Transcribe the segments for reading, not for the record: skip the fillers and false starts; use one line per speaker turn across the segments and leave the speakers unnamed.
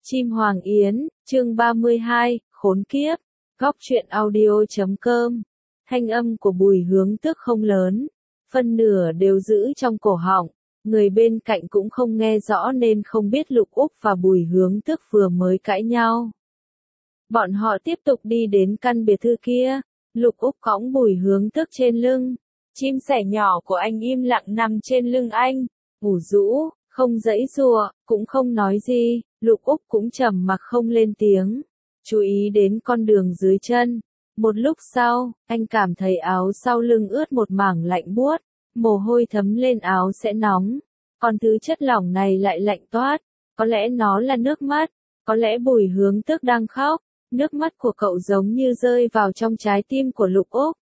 Chim Hoàng Yến, chương 32, khốn kiếp. Góc truyện audio.com. Thanh âm của Bùi Hướng Tước không lớn, phân nửa đều giữ trong cổ họng, người bên cạnh cũng không nghe rõ nên không biết Lục Úc và Bùi Hướng Tước vừa mới cãi nhau. Bọn họ tiếp tục đi đến căn biệt thự kia, Lục Úc cõng Bùi Hướng Tước trên lưng, chim sẻ nhỏ của anh im lặng nằm trên lưng anh, ngủ rũ, không giãy giụa, cũng không nói gì. Lục Úc cũng trầm mặc không lên tiếng, chú ý đến con đường dưới chân. Một lúc sau, anh cảm thấy áo sau lưng ướt một mảng lạnh buốt, mồ hôi thấm lên áo sẽ nóng, còn thứ chất lỏng này lại lạnh toát, có lẽ nó là nước mắt, có lẽ Bùi Hướng Tước đang khóc, nước mắt của cậu giống như rơi vào trong trái tim của Lục Úc.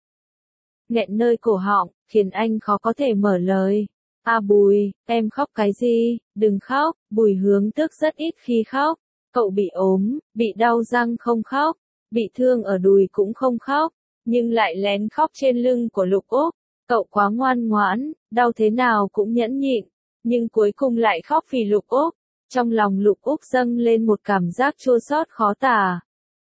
Nghẹn nơi cổ họng, khiến anh khó có thể mở lời. À Bùi, em khóc cái gì, đừng khóc. Bùi Hướng Tước rất ít khi khóc, cậu bị ốm, bị đau răng không khóc, bị thương ở đùi cũng không khóc, nhưng lại lén khóc trên lưng của Lục Úc. Cậu quá ngoan ngoãn, đau thế nào cũng nhẫn nhịn, nhưng cuối cùng lại khóc vì Lục Úc. Trong lòng Lục Úc dâng lên một cảm giác chua xót khó tả.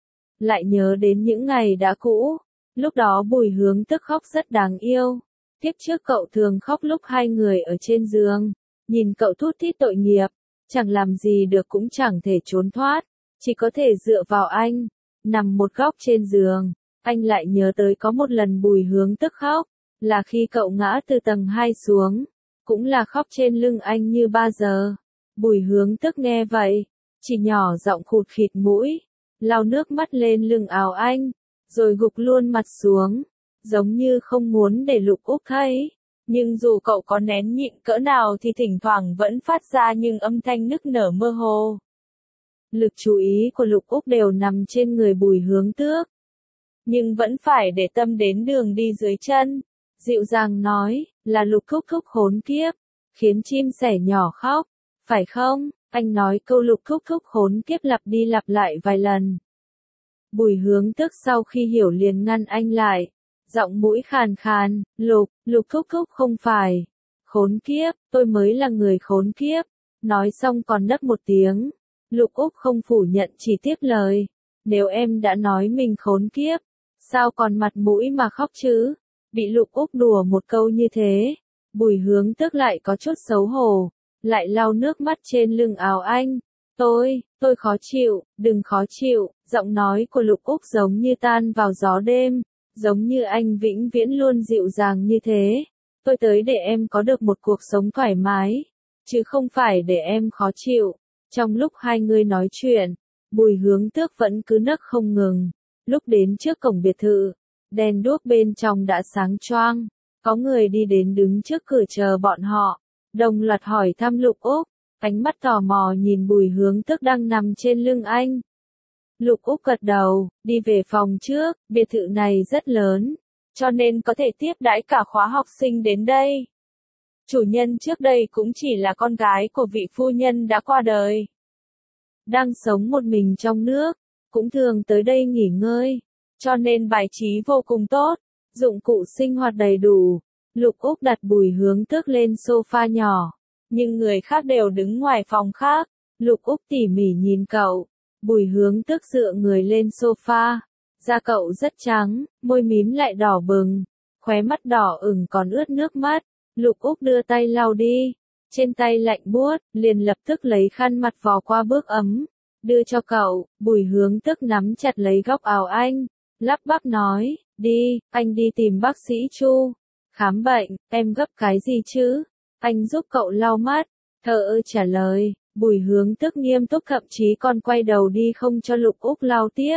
Lại nhớ đến những ngày đã cũ, lúc đó Bùi Hướng Tước khóc rất đáng yêu. Tiếp trước cậu thường khóc lúc hai người ở trên giường, nhìn cậu thút thít tội nghiệp, chẳng làm gì được cũng chẳng thể trốn thoát, chỉ có thể dựa vào anh, nằm một góc trên giường. Anh lại nhớ tới có một lần Bùi Hướng Tước khóc, là khi cậu ngã từ tầng 2 xuống, cũng là khóc trên lưng anh như 3 giờ. Bùi Hướng Tước nghe vậy, chỉ nhỏ giọng khụt khịt mũi, lau nước mắt lên lưng áo anh, rồi gục luôn mặt xuống, giống như không muốn để Lục Úc thấy. Nhưng dù cậu có nén nhịn cỡ nào thì thỉnh thoảng vẫn phát ra những âm thanh nức nở mơ hồ. Lực chú ý của Lục Úc đều nằm trên người Bùi Hướng Tước, nhưng vẫn phải để tâm đến đường đi dưới chân. Dịu dàng nói, là Lục Thúc Thúc khốn kiếp, khiến chim sẻ nhỏ khóc, phải không? Anh nói câu Lục Thúc Thúc khốn kiếp lặp đi lặp lại vài lần. Bùi Hướng Tước sau khi hiểu liền ngăn anh lại, giọng mũi khàn khàn, Lục Thúc Thúc không phải khốn kiếp, tôi mới là người khốn kiếp. Nói xong còn nấc một tiếng. Lục Úc không phủ nhận, chỉ tiếp lời, nếu em đã nói mình khốn kiếp, sao còn mặt mũi mà khóc chứ? Bị Lục Úc đùa một câu như thế, Bùi Hướng Tước lại có chút xấu hổ, lại lau nước mắt trên lưng áo anh. Tôi khó chịu, đừng khó chịu. Giọng nói của Lục Úc giống như tan vào gió đêm, giống như anh vĩnh viễn luôn dịu dàng như thế. Tôi tới để em có được một cuộc sống thoải mái, chứ không phải để em khó chịu. Trong lúc hai người nói chuyện, Bùi Hướng Tước vẫn cứ nấc không ngừng. Lúc đến trước cổng biệt thự, đèn đuốc bên trong đã sáng choang, có người đi đến đứng trước cửa chờ bọn họ, đồng loạt hỏi thăm Lục Úc, ánh mắt tò mò nhìn Bùi Hướng Tước đang nằm trên lưng anh. Lục Úc gật đầu, đi về phòng trước, biệt thự này rất lớn, cho nên có thể tiếp đãi cả khóa học sinh đến đây. Chủ nhân trước đây cũng chỉ là con gái của vị phu nhân đã qua đời. Đang sống một mình trong nước, cũng thường tới đây nghỉ ngơi, cho nên bài trí vô cùng tốt, dụng cụ sinh hoạt đầy đủ. Lục Úc đặt Bùi Hướng Tước lên sofa nhỏ, nhưng người khác đều đứng ngoài phòng khác. Lục Úc tỉ mỉ nhìn cậu. Bùi Hướng Tước dựa người lên sofa, da cậu rất trắng, môi mím lại đỏ bừng, khóe mắt đỏ ửng còn ướt nước mắt. Lục Úc đưa tay lau đi, trên tay lạnh buốt, liền lập tức lấy khăn mặt vò qua bước ấm, đưa cho cậu. Bùi Hướng Tước nắm chặt lấy góc áo anh, lắp bắp nói, đi, anh đi tìm bác sĩ Chu, khám bệnh. Em gấp cái gì chứ? Anh giúp cậu lau mắt, thờ ơ trả lời. Bùi Hướng Tước nghiêm túc, thậm chí còn quay đầu đi không cho Lục Úc lau tiếp.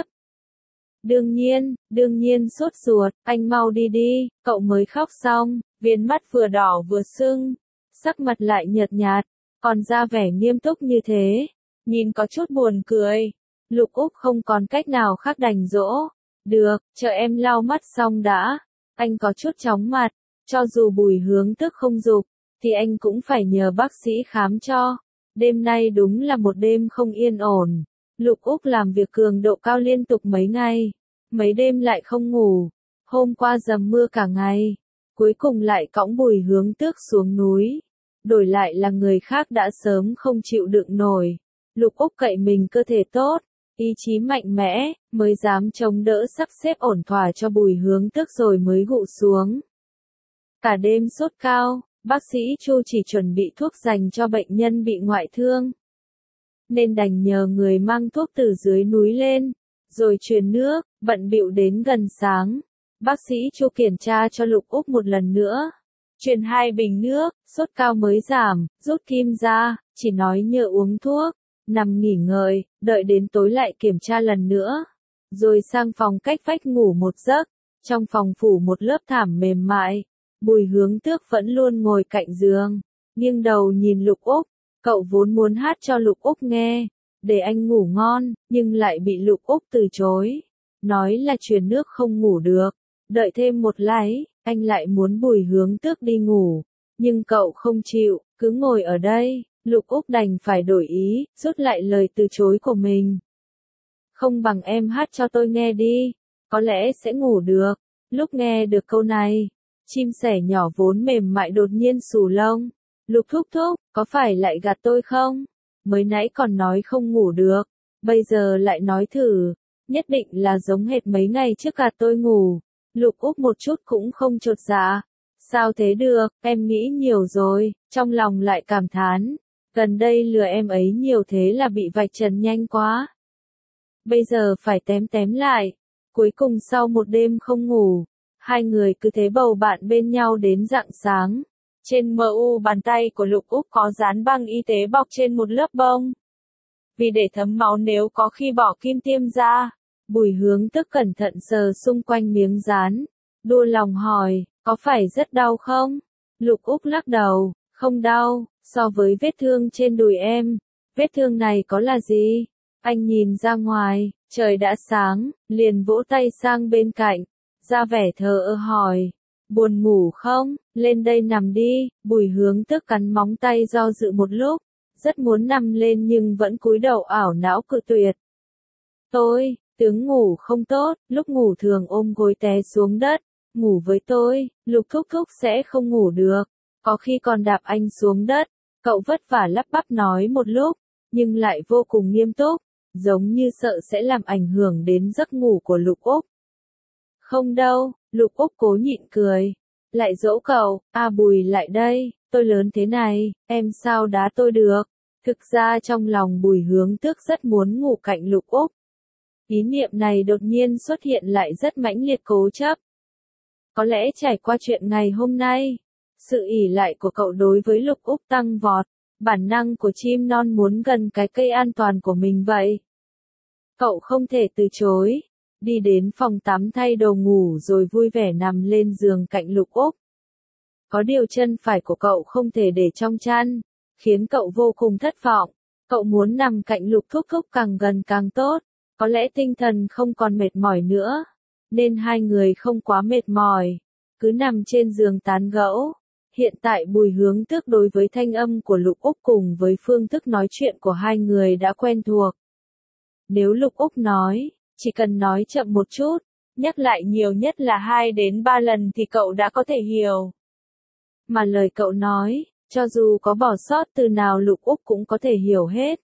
Đương nhiên sốt ruột, anh mau đi đi, cậu mới khóc xong, viền mắt vừa đỏ vừa sưng, sắc mặt lại nhợt nhạt, còn ra vẻ nghiêm túc như thế, nhìn có chút buồn cười. Lục Úc không còn cách nào khác đành dỗ, được, chờ em lau mắt xong đã. Anh có chút chóng mặt, cho dù Bùi Hướng Tước không giục, thì anh cũng phải nhờ bác sĩ khám cho. Đêm nay đúng là một đêm không yên ổn. Lục Úc làm việc cường độ cao liên tục mấy ngày, mấy đêm lại không ngủ. Hôm qua dầm mưa cả ngày, cuối cùng lại cõng Bùi Hướng Tước xuống núi. Đổi lại là người khác đã sớm không chịu đựng nổi. Lục Úc cậy mình cơ thể tốt, ý chí mạnh mẽ, mới dám chống đỡ sắp xếp ổn thỏa cho Bùi Hướng Tước rồi mới gụ xuống. Cả đêm sốt cao, bác sĩ Chu chỉ chuẩn bị thuốc dành cho bệnh nhân bị ngoại thương. Nên đành nhờ người mang thuốc từ dưới núi lên, rồi truyền nước, bận bịu đến gần sáng. Bác sĩ Chu kiểm tra cho Lục Úc một lần nữa. Truyền 2 bình nước, sốt cao mới giảm, rút kim ra, chỉ nói nhờ uống thuốc, nằm nghỉ ngơi, đợi đến tối lại kiểm tra lần nữa. Rồi sang phòng cách vách ngủ một giấc, trong phòng phủ một lớp thảm mềm mại. Bùi Hướng Tước vẫn luôn ngồi cạnh giường, nghiêng đầu nhìn Lục Úc. Cậu vốn muốn hát cho Lục Úc nghe, để anh ngủ ngon, nhưng lại bị Lục Úc từ chối. Nói là truyền nước không ngủ được, đợi thêm một lát, anh lại muốn Bùi Hướng Tước đi ngủ. Nhưng cậu không chịu, cứ ngồi ở đây, Lục Úc đành phải đổi ý, rút lại lời từ chối của mình. Không bằng em hát cho tôi nghe đi, có lẽ sẽ ngủ được. Lúc nghe được câu này, chim sẻ nhỏ vốn mềm mại đột nhiên xù lông. Lục thúc thúc, có phải lại gạt tôi không? Mới nãy còn nói không ngủ được, bây giờ lại nói thử, nhất định là giống hệt mấy ngày trước gạt tôi ngủ. Lục Úc một chút cũng không chột dạ. Sao thế được, em nghĩ nhiều rồi, trong lòng lại cảm thán. Gần đây lừa em ấy nhiều thế là bị vạch trần nhanh quá. Bây giờ phải tém tém lại. Cuối cùng sau một đêm không ngủ, hai người cứ thế bầu bạn bên nhau đến rạng sáng. Trên mu bàn tay của Lục Úc có dán băng y tế bọc trên một lớp bông. Vì để thấm máu nếu có khi bỏ kim tiêm ra. Bùi Hướng Tước cẩn thận sờ xung quanh miếng dán. Đua lòng hỏi, có phải rất đau không? Lục Úc lắc đầu, không đau, so với vết thương trên đùi em. Vết thương này có là gì? Anh nhìn ra ngoài, trời đã sáng, liền vỗ tay sang bên cạnh. Ra vẻ thờ ơ hỏi. Buồn ngủ không? Lên đây nằm đi. Bùi Hướng Tước cắn móng tay do dự một lúc. Rất muốn nằm lên nhưng vẫn cúi đầu ảo não cự tuyệt. Tôi, tướng ngủ không tốt, lúc ngủ thường ôm gối té xuống đất. Ngủ với tôi, Lục thúc thúc sẽ không ngủ được. Có khi còn đạp anh xuống đất. Cậu vất vả lắp bắp nói một lúc, nhưng lại vô cùng nghiêm túc, giống như sợ sẽ làm ảnh hưởng đến giấc ngủ của Lục Úc. Không đâu, Lục Úc cố nhịn cười. Lại dỗ cậu, Bùi lại đây, tôi lớn thế này, em sao đá tôi được. Thực ra trong lòng Bùi Hướng Tước rất muốn ngủ cạnh Lục Úc. Ý niệm này đột nhiên xuất hiện lại rất mãnh liệt cố chấp. Có lẽ trải qua chuyện ngày hôm nay, sự ỷ lại của cậu đối với Lục Úc tăng vọt, bản năng của chim non muốn gần cái cây an toàn của mình vậy. Cậu không thể từ chối, đi đến phòng tắm thay đồ ngủ rồi vui vẻ nằm lên giường cạnh Lục Úc. Có điều chân phải của cậu không thể để trong chăn, khiến cậu vô cùng thất vọng. Cậu muốn nằm cạnh Lục thúc thúc càng gần càng tốt, có lẽ tinh thần không còn mệt mỏi nữa, nên hai người không quá mệt mỏi, cứ nằm trên giường tán gẫu. Hiện tại Bùi Hướng Tước đối với thanh âm của Lục Úc cùng với phương thức nói chuyện của hai người đã quen thuộc. Nếu Lục Úc nói, chỉ cần nói chậm một chút, nhắc lại nhiều nhất là 2 đến 3 lần thì cậu đã có thể hiểu. Mà lời cậu nói, cho dù có bỏ sót từ nào Lục Úc cũng có thể hiểu hết.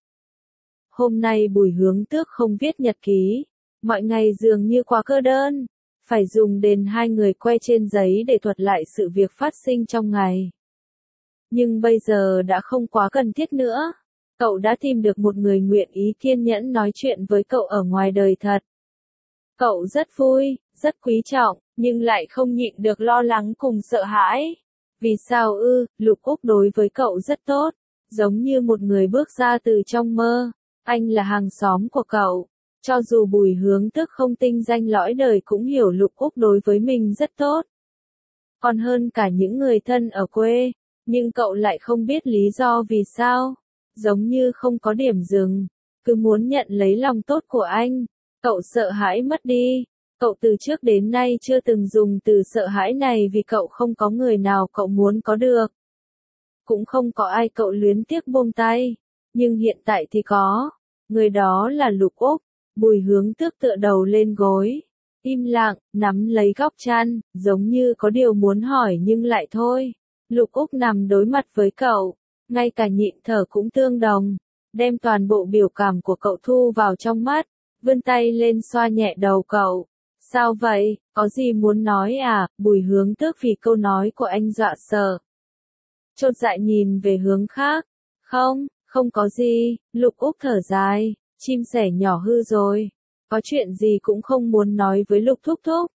Hôm nay Bùi Hướng Tước không viết nhật ký, mọi ngày dường như quá cô đơn, phải dùng đến hai người que trên giấy để thuật lại sự việc phát sinh trong ngày. Nhưng bây giờ đã không quá cần thiết nữa. Cậu đã tìm được một người nguyện ý kiên nhẫn nói chuyện với cậu ở ngoài đời thật. Cậu rất vui, rất quý trọng, nhưng lại không nhịn được lo lắng cùng sợ hãi. Vì sao ư? Lục Úc đối với cậu rất tốt, giống như một người bước ra từ trong mơ. Anh là hàng xóm của cậu. Cho dù Bùi Hướng Tước không tinh danh lõi đời cũng hiểu Lục Úc đối với mình rất tốt. Còn hơn cả những người thân ở quê, nhưng cậu lại không biết lý do vì sao. Giống như không có điểm dừng, cứ muốn nhận lấy lòng tốt của anh. Cậu sợ hãi mất đi. Cậu từ trước đến nay chưa từng dùng từ sợ hãi này vì cậu không có người nào cậu muốn có được. Cũng không có ai cậu luyến tiếc buông tay. Nhưng hiện tại thì có. Người đó là Lục Úc. Bùi Hướng Tước tựa đầu lên gối. Im lặng, nắm lấy góc chăn, giống như có điều muốn hỏi nhưng lại thôi. Lục Úc nằm đối mặt với cậu. Ngay cả nhịn thở cũng tương đồng. đem toàn bộ biểu cảm của cậu thu vào trong mắt, vươn tay lên xoa nhẹ đầu cậu. Sao vậy, có gì muốn nói à? Bùi Hướng Tước vì câu nói của anh dọa sợ. Chột dạ nhìn về hướng khác. Không, không có gì, Lục Úc thở dài, chim sẻ nhỏ hư rồi. Có chuyện gì cũng không muốn nói với Lục Thúc Thúc.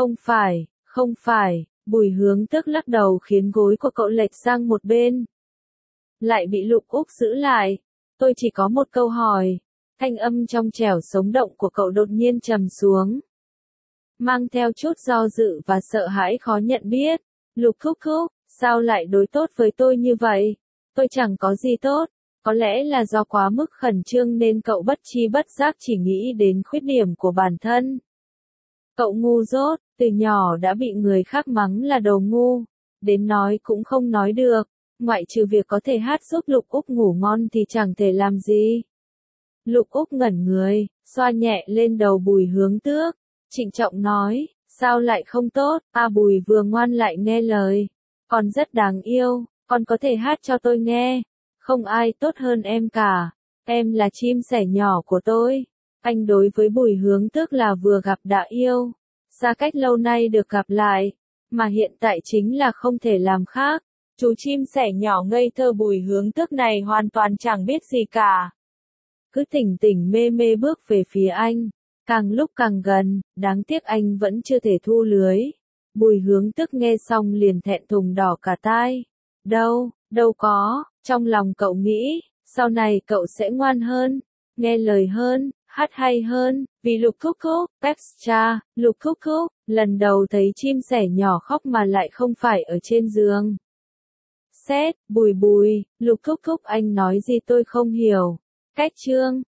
Không phải, Bùi Hướng Tước lắc đầu khiến gối của cậu lệch sang một bên. Lại bị Lục Úc giữ lại. Tôi chỉ có một câu hỏi. Thanh âm trong trẻo sống động của cậu đột nhiên trầm xuống. Mang theo chút do dự và sợ hãi khó nhận biết. Lục Thúc Thúc, sao lại đối tốt với tôi như vậy? Tôi chẳng có gì tốt. Có lẽ là do quá mức khẩn trương nên cậu bất tri bất giác chỉ nghĩ đến khuyết điểm của bản thân. Cậu ngu dốt, từ nhỏ đã bị người khác mắng là đồ ngu. Đến nói cũng không nói được. Ngoại trừ việc có thể hát giúp Lục Úc ngủ ngon thì chẳng thể làm gì. Lục Úc ngẩn người, xoa nhẹ lên đầu Bùi Hướng Tước. Trịnh trọng nói, sao lại không tốt? Bùi vừa ngoan lại nghe lời. Con rất đáng yêu, con có thể hát cho tôi nghe. Không ai tốt hơn em cả. Em là chim sẻ nhỏ của tôi. Anh đối với Bùi Hướng Tước là vừa gặp đã yêu. Xa cách lâu nay được gặp lại. Mà hiện tại chính là không thể làm khác. Chú chim sẻ nhỏ ngây thơ Bùi Hướng Tước này hoàn toàn chẳng biết gì cả. Cứ tỉnh tỉnh mê mê bước về phía anh. Càng lúc càng gần, đáng tiếc anh vẫn chưa thể thu lưới. Bùi Hướng Tước nghe xong liền thẹn thùng đỏ cả tai. Đâu có, trong lòng cậu nghĩ, sau này cậu sẽ ngoan hơn, nghe lời hơn, hát hay hơn, vì Lục Thúc Thúc, Extra, Lục Thúc Thúc, lần đầu thấy chim sẻ nhỏ khóc mà lại không phải ở trên giường. Bùi, Lục Thúc Thúc anh nói gì tôi không hiểu. Cách chương